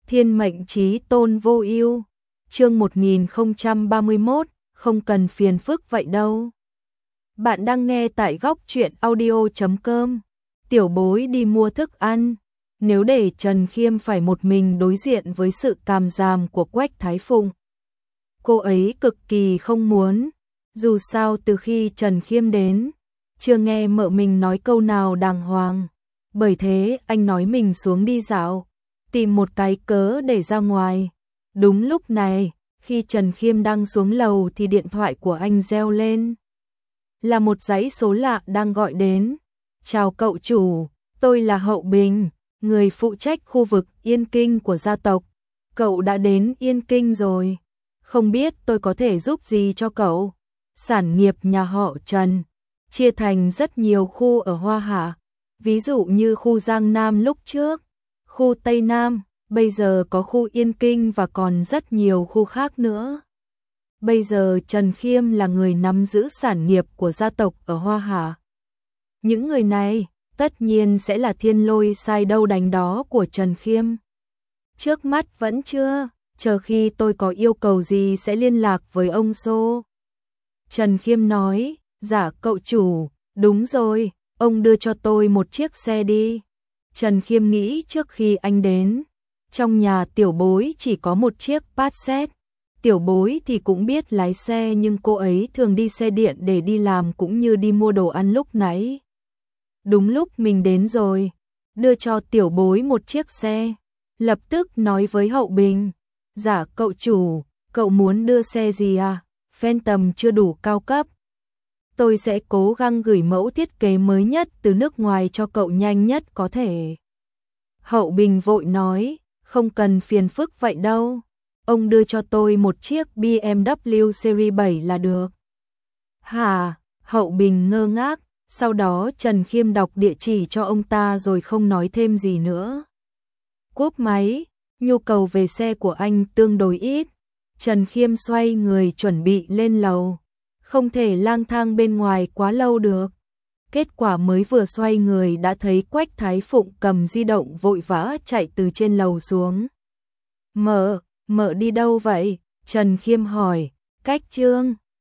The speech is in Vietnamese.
Thiên mệnh chí tôn vô ưu. Chương 1031, không cần phiền phức vậy đâu. Bạn đang nghe tại góc truyện audio.com. Tiểu bối đi mua thức ăn. Nếu để Trần Khiêm phải một mình đối diện với sự càm ràm của Quách Thái Phụng, cô ấy cực kỳ không muốn. Dù sao từ khi Trần Khiêm đến, chưa nghe mợ mình nói câu nào đàng hoàng. Bởi thế anh nói mình xuống đi dạo, tìm một cái cớ để ra ngoài. Đúng lúc này, khi Trần Khiêm đang xuống lầu thì điện thoại của anh reo lên. Là một dãy số lạ đang gọi đến. Chào cậu chủ, tôi là Hậu Bình, người phụ trách khu vực Yên Kinh của gia tộc. Cậu đã đến Yên Kinh rồi. Không biết tôi có thể giúp gì cho cậu. Sản nghiệp nhà họ Trần chia thành rất nhiều khu ở Hoa Hạ. Ví dụ như khu Giang Nam lúc trước, khu Tây Nam, bây giờ có khu Yên Kinh và còn rất nhiều khu khác nữa. Bây giờ Trần Khiêm là người nắm giữ sản nghiệp của gia tộc ở Hoa Hạ. Những người này tất nhiên sẽ là thiên lôi sai đâu đánh đó của Trần Khiêm. Trước mắt vẫn chưa, chờ khi tôi có yêu cầu gì sẽ liên lạc với ông Sô. Trần Khiêm nói, dạ cậu chủ, đúng rồi, ông đưa cho tôi một chiếc xe đi. Trần Khiêm nghĩ trước khi anh đến, trong nhà tiểu bối chỉ có một chiếc Passat. Tiểu bối thì cũng biết lái xe nhưng cô ấy thường đi xe điện để đi làm cũng như đi mua đồ ăn lúc nãy. Đúng lúc mình đến rồi, đưa cho tiểu bối một chiếc xe. Lập tức nói với Hậu Bình, dạ cậu chủ, cậu muốn đưa xe gì à? Phantom chưa đủ cao cấp. Tôi sẽ cố gắng gửi mẫu thiết kế mới nhất từ nước ngoài cho cậu nhanh nhất có thể. Hậu Bình vội nói, không cần phiền phức vậy đâu. Ông đưa cho tôi một chiếc BMW Series 7 là được. Hả? Hậu Bình ngơ ngác, sau đó Trần Khiêm đọc địa chỉ cho ông ta rồi không nói thêm gì nữa. Cúp máy, nhu cầu về xe của anh tương đối ít. Trần Khiêm xoay người chuẩn bị lên lầu. Không thể lang thang bên ngoài quá lâu được. Kết quả mới vừa xoay người đã thấy Quách Thái Phụng cầm di động vội vã chạy từ trên lầu xuống. Mợ đi đâu vậy? Trần Khiêm hỏi. Cách Trương.